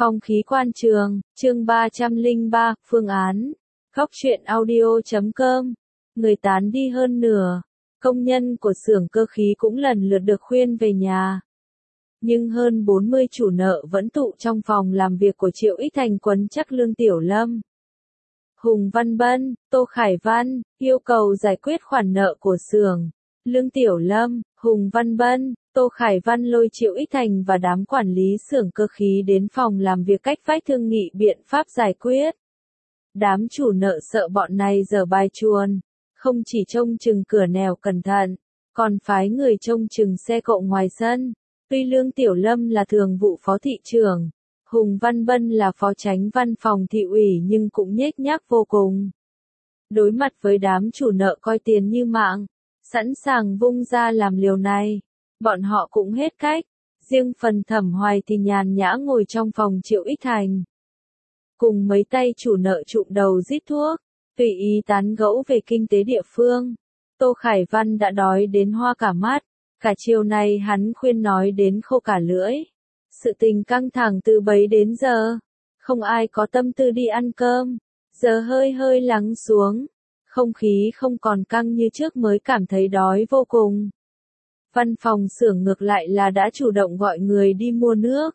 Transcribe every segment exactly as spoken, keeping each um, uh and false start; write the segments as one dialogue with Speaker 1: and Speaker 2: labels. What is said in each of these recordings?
Speaker 1: Phong khí quan trường, chương ba trăm lẻ ba, phương án. Góc truyện audio chấm com. Người tán đi hơn nửa, công nhân của xưởng cơ khí cũng lần lượt được khuyên về nhà. Nhưng hơn bốn mươi chủ nợ vẫn tụ trong phòng làm việc của Triệu Ích Thành quấn chắc Lương Tiểu Lâm. Hùng Văn Bân, Tô Khải Văn, yêu cầu giải quyết khoản nợ của xưởng. Lương Tiểu Lâm, Hùng Văn Bân, Tô Khải Văn lôi Triệu Ích Thành và đám quản lý xưởng cơ khí đến phòng làm việc cách vách thương nghị biện pháp giải quyết. Đám chủ nợ sợ bọn này dở bài chuồn, không chỉ trông chừng cửa nẻo cẩn thận, còn phái người trông chừng xe cộ ngoài sân. Tuy Lương Tiểu Lâm là thường vụ phó thị trưởng, Hùng Văn Bân là phó chánh văn phòng thị ủy nhưng cũng nhếch nhác vô cùng. Đối mặt với đám chủ nợ coi tiền như mạng, sẵn sàng vung ra làm liều này, bọn họ cũng hết cách. Riêng phần Thẩm Hoài thì nhàn nhã ngồi trong phòng Triệu Ích Thành, cùng mấy tay chủ nợ trụm đầu rít thuốc, tùy ý tán gẫu về kinh tế địa phương. Tô Khải Văn đã đói đến hoa cả mắt, cả chiều nay hắn khuyên nói đến khô cả lưỡi. Sự tình căng thẳng từ bấy đến giờ, không ai có tâm tư đi ăn cơm, giờ hơi hơi lắng xuống, không khí không còn căng như trước mới cảm thấy đói vô cùng. Văn phòng xưởng ngược lại là đã chủ động gọi người đi mua nước,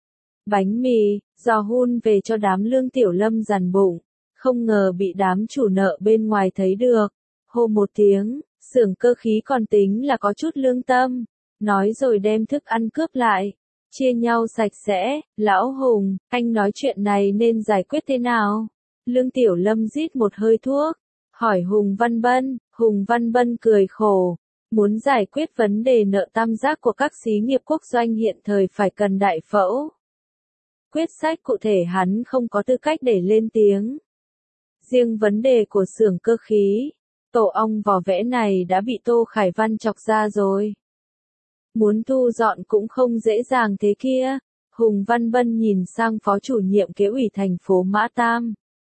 Speaker 1: bánh mì, giò hun về cho đám Lương Tiểu Lâm dằn bụng, không ngờ bị đám chủ nợ bên ngoài thấy được. Hô một tiếng, xưởng cơ khí còn tính là có chút lương tâm, nói rồi đem thức ăn cướp lại, chia nhau sạch sẽ. Lão Hùng, anh nói chuyện này nên giải quyết thế nào? Lương Tiểu Lâm rít một hơi thuốc, hỏi Hùng Văn Bân. Hùng Văn Bân cười khổ, muốn giải quyết vấn đề nợ tam giác của các xí nghiệp quốc doanh hiện thời phải cần đại phẫu. Quyết sách cụ thể hắn không có tư cách để lên tiếng. Riêng vấn đề của xưởng cơ khí, tổ ong vò vẽ này đã bị Tô Khải Văn chọc ra rồi. Muốn thu dọn cũng không dễ dàng thế kia. Hùng Văn Bân nhìn sang phó chủ nhiệm kế ủy thành phố Mã Tam,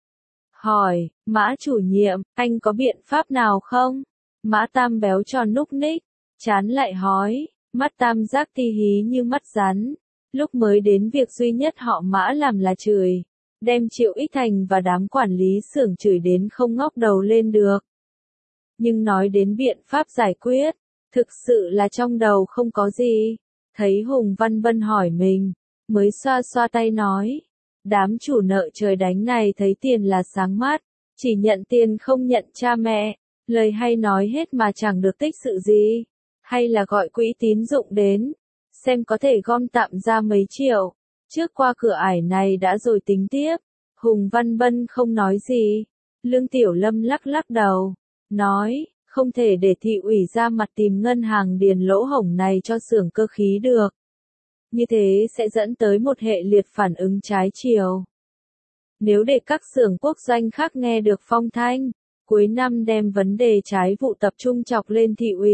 Speaker 1: hỏi, Mã chủ nhiệm, anh có biện pháp nào không? Mã Tam béo tròn núc ních, chán lại hói, mắt tam giác ti hí như mắt rắn. Lúc mới đến việc duy nhất họ Mã làm là chửi, đem Triệu Ích Thành và đám quản lý xưởng chửi đến không ngóc đầu lên được. Nhưng nói đến biện pháp giải quyết, thực sự là trong đầu không có gì. Thấy Hùng Văn Bân hỏi mình, mới xoa xoa tay nói, đám chủ nợ trời đánh này thấy tiền là sáng mắt, chỉ nhận tiền không nhận cha mẹ, lời hay nói hết mà chẳng được tích sự gì. Hay là gọi quỹ tín dụng đến, xem có thể gom tạm ra mấy triệu, trước qua cửa ải này đã rồi tính tiếp. Hùng Văn Bân không nói gì. Lương Tiểu Lâm lắc lắc đầu, nói, không thể để thị ủy ra mặt tìm ngân hàng điền lỗ hổng này cho xưởng cơ khí được. Như thế sẽ dẫn tới một hệ liệt phản ứng trái chiều. Nếu để các xưởng quốc doanh khác nghe được phong thanh, cuối năm đem vấn đề trái vụ tập trung chọc lên thị ủy,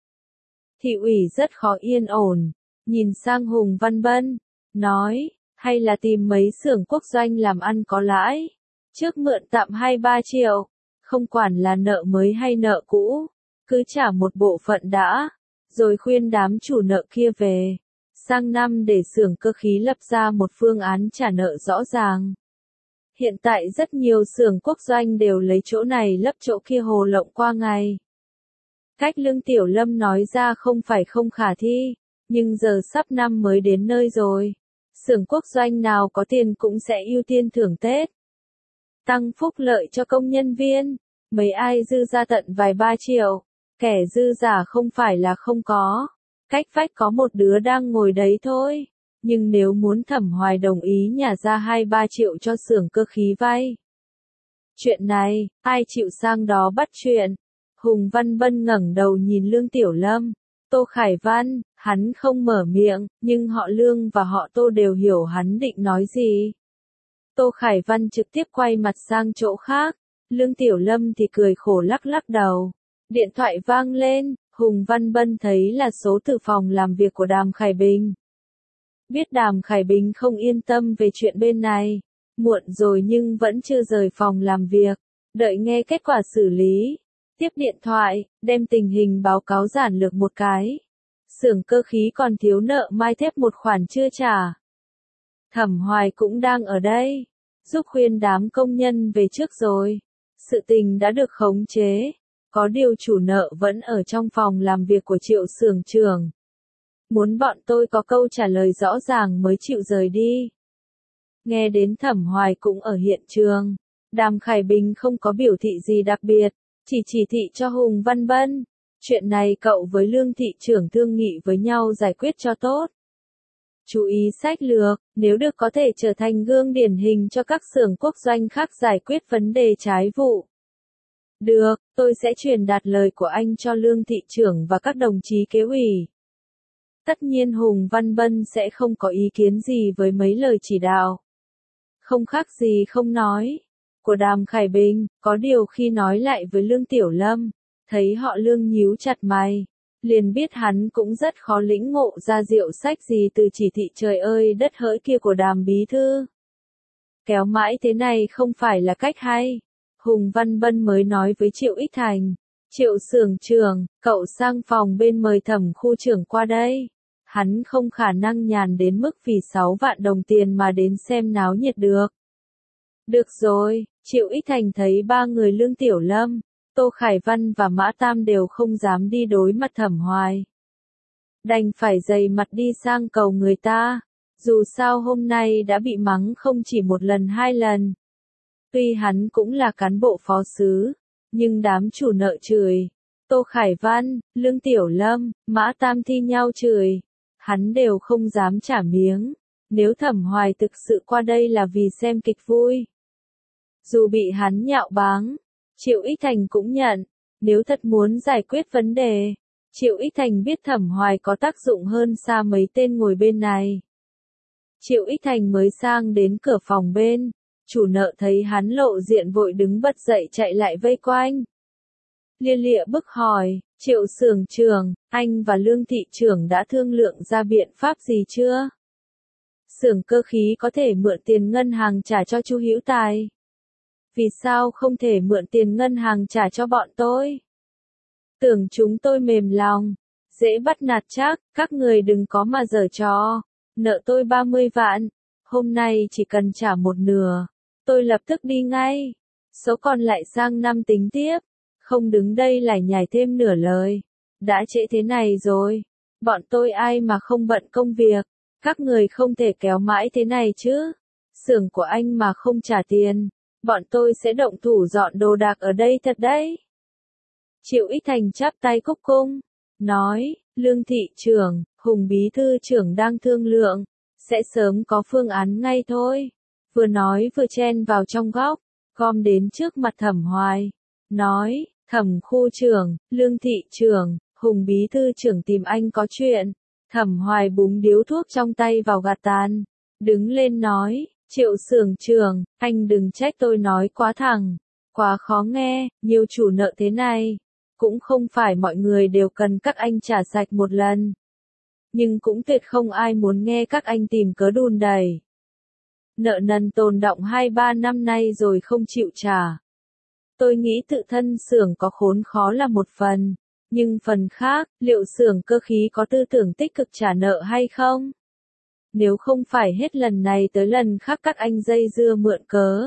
Speaker 1: thị ủy rất khó yên ổn. Nhìn sang Hùng Văn Bân, nói, hay là tìm mấy xưởng quốc doanh làm ăn có lãi, trước mượn tạm hai ba triệu, không quản là nợ mới hay nợ cũ, cứ trả một bộ phận đã, rồi khuyên đám chủ nợ kia về, sang năm để xưởng cơ khí lập ra một phương án trả nợ rõ ràng. Hiện tại rất nhiều xưởng quốc doanh đều lấy chỗ này lấp chỗ kia hồ lộng qua ngày. Cách Lương Tiểu Lâm nói ra không phải không khả thi, nhưng giờ sắp năm mới đến nơi rồi. Xưởng quốc doanh nào có tiền cũng sẽ ưu tiên thưởng Tết, tăng phúc lợi cho công nhân viên. Mấy ai dư ra tận vài ba triệu, kẻ dư giả không phải là không có. Cách vách có một đứa đang ngồi đấy thôi. Nhưng nếu muốn Thẩm Hoài đồng ý nhả ra hai ba triệu cho xưởng cơ khí vay, chuyện này, ai chịu sang đó bắt chuyện? Hùng Văn Bân ngẩng đầu nhìn Lương Tiểu Lâm, Tô Khải Văn, hắn không mở miệng, nhưng họ Lương và họ Tô đều hiểu hắn định nói gì. Tô Khải Văn trực tiếp quay mặt sang chỗ khác, Lương Tiểu Lâm thì cười khổ lắc lắc đầu. Điện thoại vang lên, Hùng Văn Bân thấy là số từ phòng làm việc của Đàm Khải Bình. Biết Đàm Khải Bình không yên tâm về chuyện bên này, muộn rồi nhưng vẫn chưa rời phòng làm việc, đợi nghe kết quả xử lý. Tiếp điện thoại, đem tình hình báo cáo giản lược một cái. Xưởng cơ khí còn thiếu nợ mai thép một khoản chưa trả. Thẩm Hoài cũng đang ở đây, giúp khuyên đám công nhân về trước rồi. Sự tình đã được khống chế, có điều chủ nợ vẫn ở trong phòng làm việc của Triệu xưởng trưởng. Muốn bọn tôi có câu trả lời rõ ràng mới chịu rời đi. Nghe đến Thẩm Hoài cũng ở hiện trường, Đàm Khải Bình không có biểu thị gì đặc biệt, chỉ chỉ thị cho Hùng Văn Bân. Chuyện này cậu với Lương thị trưởng thương nghị với nhau giải quyết cho tốt. Chú ý sách lược, nếu được có thể trở thành gương điển hình cho các xưởng quốc doanh khác giải quyết vấn đề trái vụ. Được, tôi sẽ truyền đạt lời của anh cho Lương thị trưởng và các đồng chí kế ủy. Tất nhiên Hùng Văn Bân sẽ không có ý kiến gì với mấy lời chỉ đạo. Không khác gì không nói. Của Đàm Khải Bình, có điều khi nói lại với Lương Tiểu Lâm, thấy họ Lương nhíu chặt mày, liền biết hắn cũng rất khó lĩnh ngộ ra diệu sách gì từ chỉ thị trời ơi đất hỡi kia của Đàm bí thư. Kéo mãi thế này không phải là cách hay. Hùng Văn Bân mới nói với Triệu Ích Thành, Triệu xưởng trưởng, cậu sang phòng bên mời Thẩm khu trưởng qua đây. Hắn không khả năng nhàn đến mức vì sáu vạn đồng tiền mà đến xem náo nhiệt được. Được rồi, Triệu Ích Thành thấy ba người Lương Tiểu Lâm, Tô Khải Văn và Mã Tam đều không dám đi đối mặt Thẩm Hoài. Đành phải dày mặt đi sang cầu người ta, dù sao hôm nay đã bị mắng không chỉ một lần hai lần. Tuy hắn cũng là cán bộ phó xứ, nhưng đám chủ nợ chửi, Tô Khải Văn, Lương Tiểu Lâm, Mã Tam thi nhau chửi, hắn đều không dám trả miếng, nếu Thẩm Hoài thực sự qua đây là vì xem kịch vui. Dù bị hắn nhạo báng, Triệu Ích Thành cũng nhận, nếu thật muốn giải quyết vấn đề, Triệu Ích Thành biết Thẩm Hoài có tác dụng hơn xa mấy tên ngồi bên này. Triệu Ích Thành mới sang đến cửa phòng bên, chủ nợ thấy hắn lộ diện vội đứng bật dậy chạy lại vây quanh. Lia lịa bức hỏi, Triệu xưởng trưởng, anh và Lương thị trưởng đã thương lượng ra biện pháp gì chưa? Xưởng cơ khí có thể mượn tiền ngân hàng trả cho Chu Hữu Tài. Vì sao không thể mượn tiền ngân hàng trả cho bọn tôi? Tưởng chúng tôi mềm lòng, dễ bắt nạt chắc, các người đừng có mà giở trò. Nợ tôi ba mươi vạn, hôm nay chỉ cần trả một nửa, tôi lập tức đi ngay. Số còn lại sang năm tính tiếp, không đứng đây lại nhảy thêm nửa lời. Đã trễ thế này rồi, bọn tôi ai mà không bận công việc, các người không thể kéo mãi thế này chứ. Xưởng của anh mà không trả tiền, bọn tôi sẽ động thủ dọn đồ đạc ở đây thật đấy. Triệu Ích Thành chắp tay cúc cung, nói, Lương thị trưởng, Hùng bí thư trưởng đang thương lượng, sẽ sớm có phương án ngay thôi. Vừa nói vừa chen vào trong góc, gom đến trước mặt Thẩm Hoài, nói, Thẩm khu trưởng, Lương thị trưởng, Hùng bí thư trưởng tìm anh có chuyện. Thẩm Hoài búng điếu thuốc trong tay vào gạt tàn, đứng lên nói, Triệu xưởng trưởng, anh đừng trách tôi nói quá thẳng, quá khó nghe, nhiều chủ nợ thế này, cũng không phải mọi người đều cần các anh trả sạch một lần. Nhưng cũng tuyệt không ai muốn nghe các anh tìm cớ đùn đẩy. Nợ nần tồn đọng hai ba năm nay rồi không chịu trả. Tôi nghĩ tự thân xưởng có khốn khó là một phần, nhưng phần khác, liệu xưởng cơ khí có tư tưởng tích cực trả nợ hay không? Nếu không phải hết lần này tới lần khác các anh dây dưa mượn cớ.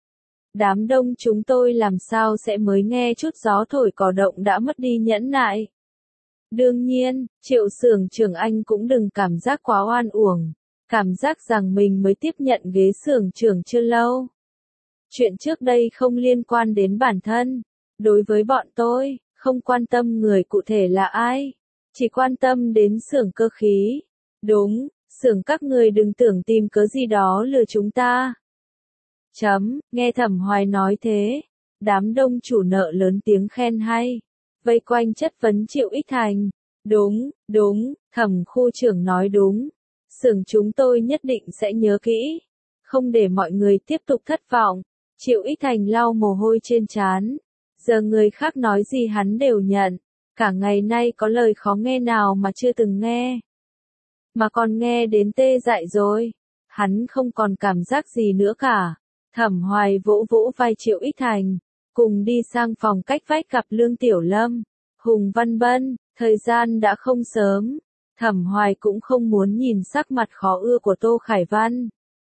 Speaker 1: Đám đông chúng tôi làm sao sẽ mới nghe chút gió thổi cỏ động đã mất đi nhẫn nại. Đương nhiên, Triệu xưởng trưởng anh cũng đừng cảm giác quá oan uổng, cảm giác rằng mình mới tiếp nhận ghế xưởng trưởng chưa lâu. Chuyện trước đây không liên quan đến bản thân, đối với bọn tôi, không quan tâm người cụ thể là ai, chỉ quan tâm đến xưởng cơ khí. Đúng, xưởng các người đừng tưởng tìm cớ gì đó lừa chúng ta. Chấm, nghe Thẩm Hoài nói thế, đám đông chủ nợ lớn tiếng khen hay, vây quanh chất vấn Triệu Ích Thành. Đúng, đúng, Thẩm khu trưởng nói đúng, xưởng chúng tôi nhất định sẽ nhớ kỹ, không để mọi người tiếp tục thất vọng. Triệu Ích Thành lau mồ hôi trên trán, giờ người khác nói gì hắn đều nhận, cả ngày nay có lời khó nghe nào mà chưa từng nghe. Mà còn nghe đến tê dại rồi, hắn không còn cảm giác gì nữa cả. Thẩm Hoài vỗ vỗ vai Triệu Ích Thành, cùng đi sang phòng cách vách gặp Lương Tiểu Lâm, Hùng Văn Bân, thời gian đã không sớm, Thẩm Hoài cũng không muốn nhìn sắc mặt khó ưa của Tô Khải Văn,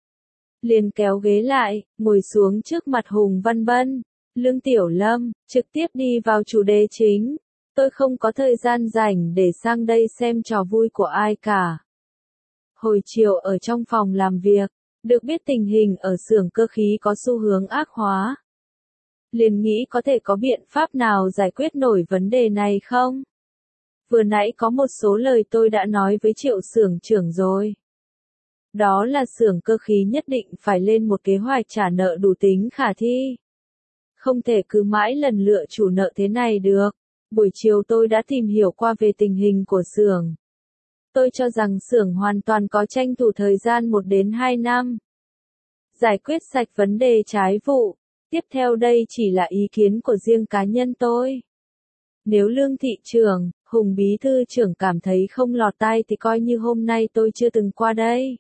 Speaker 1: liền kéo ghế lại, ngồi xuống trước mặt Hùng Văn Bân. Lương Tiểu Lâm, trực tiếp đi vào chủ đề chính. Tôi không có thời gian rảnh để sang đây xem trò vui của ai cả. Hồi chiều ở trong phòng làm việc, được biết tình hình ở xưởng cơ khí có xu hướng ác hóa. Liền nghĩ có thể có biện pháp nào giải quyết nổi vấn đề này không? Vừa nãy có một số lời tôi đã nói với Triệu xưởng trưởng rồi. Đó là xưởng cơ khí nhất định phải lên một kế hoạch trả nợ đủ tính khả thi. Không thể cứ mãi lần lựa chủ nợ thế này được. Buổi chiều tôi đã tìm hiểu qua về tình hình của xưởng. Tôi cho rằng xưởng hoàn toàn có tranh thủ thời gian một đến hai năm. Giải quyết sạch vấn đề trái vụ. Tiếp theo đây chỉ là ý kiến của riêng cá nhân tôi. Nếu Lương thị trưởng, Hùng bí thư trưởng cảm thấy không lọt tai thì coi như hôm nay tôi chưa từng qua đây.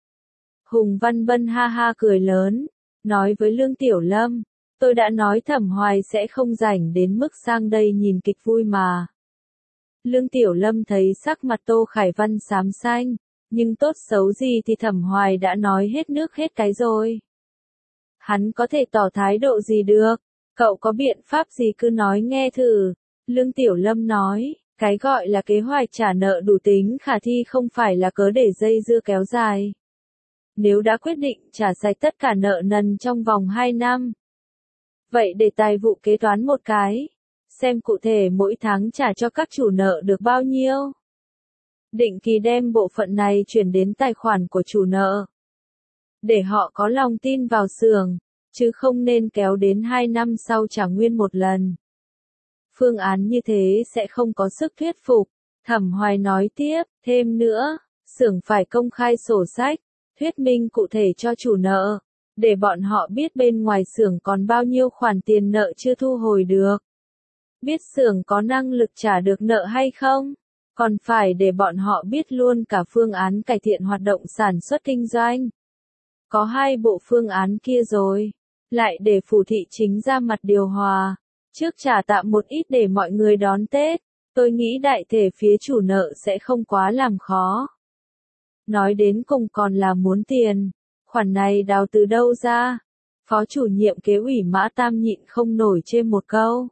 Speaker 1: Hùng Văn Bân ha ha cười lớn, nói với Lương Tiểu Lâm, tôi đã nói Thẩm Hoài sẽ không rảnh đến mức sang đây nhìn kịch vui mà. Lương Tiểu Lâm thấy sắc mặt Tô Khải Văn xám xanh, nhưng tốt xấu gì thì Thẩm Hoài đã nói hết nước hết cái rồi. Hắn có thể tỏ thái độ gì được, cậu có biện pháp gì cứ nói nghe thử. Lương Tiểu Lâm nói, cái gọi là kế hoạch trả nợ đủ tính khả thi không phải là cớ để dây dưa kéo dài. Nếu đã quyết định trả sạch tất cả nợ nần trong vòng hai năm, vậy để tài vụ kế toán một cái, xem cụ thể mỗi tháng trả cho các chủ nợ được bao nhiêu. Định kỳ đem bộ phận này chuyển đến tài khoản của chủ nợ. Để họ có lòng tin vào xưởng, chứ không nên kéo đến hai năm sau trả nguyên một lần. Phương án như thế sẽ không có sức thuyết phục. Thẩm Hoài nói tiếp, thêm nữa, xưởng phải công khai sổ sách, thuyết minh cụ thể cho chủ nợ, để bọn họ biết bên ngoài xưởng còn bao nhiêu khoản tiền nợ chưa thu hồi được. Biết xưởng có năng lực trả được nợ hay không, còn phải để bọn họ biết luôn cả phương án cải thiện hoạt động sản xuất kinh doanh. Có hai bộ phương án kia rồi, lại để Phủ thị chính ra mặt điều hòa, trước trả tạm một ít để mọi người đón Tết, tôi nghĩ đại thể phía chủ nợ sẽ không quá làm khó. Nói đến cùng còn là muốn tiền, khoản này đào từ đâu ra? Phó chủ nhiệm kế ủy Mã Tam nhịn không nổi chê một câu.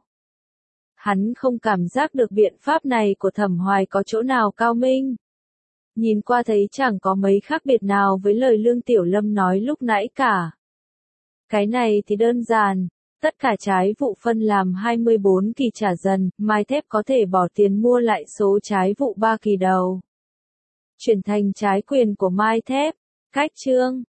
Speaker 1: Hắn không cảm giác được biện pháp này của Thẩm Hoài có chỗ nào cao minh. Nhìn qua thấy chẳng có mấy khác biệt nào với lời Lương Tiểu Lâm nói lúc nãy cả. Cái này thì đơn giản, tất cả trái vụ phân làm hai mươi bốn kỳ trả dần, Mai Thép có thể bỏ tiền mua lại số trái vụ ba kỳ đầu. Chuyển thành trái quyền của Mai Thép, cách chương.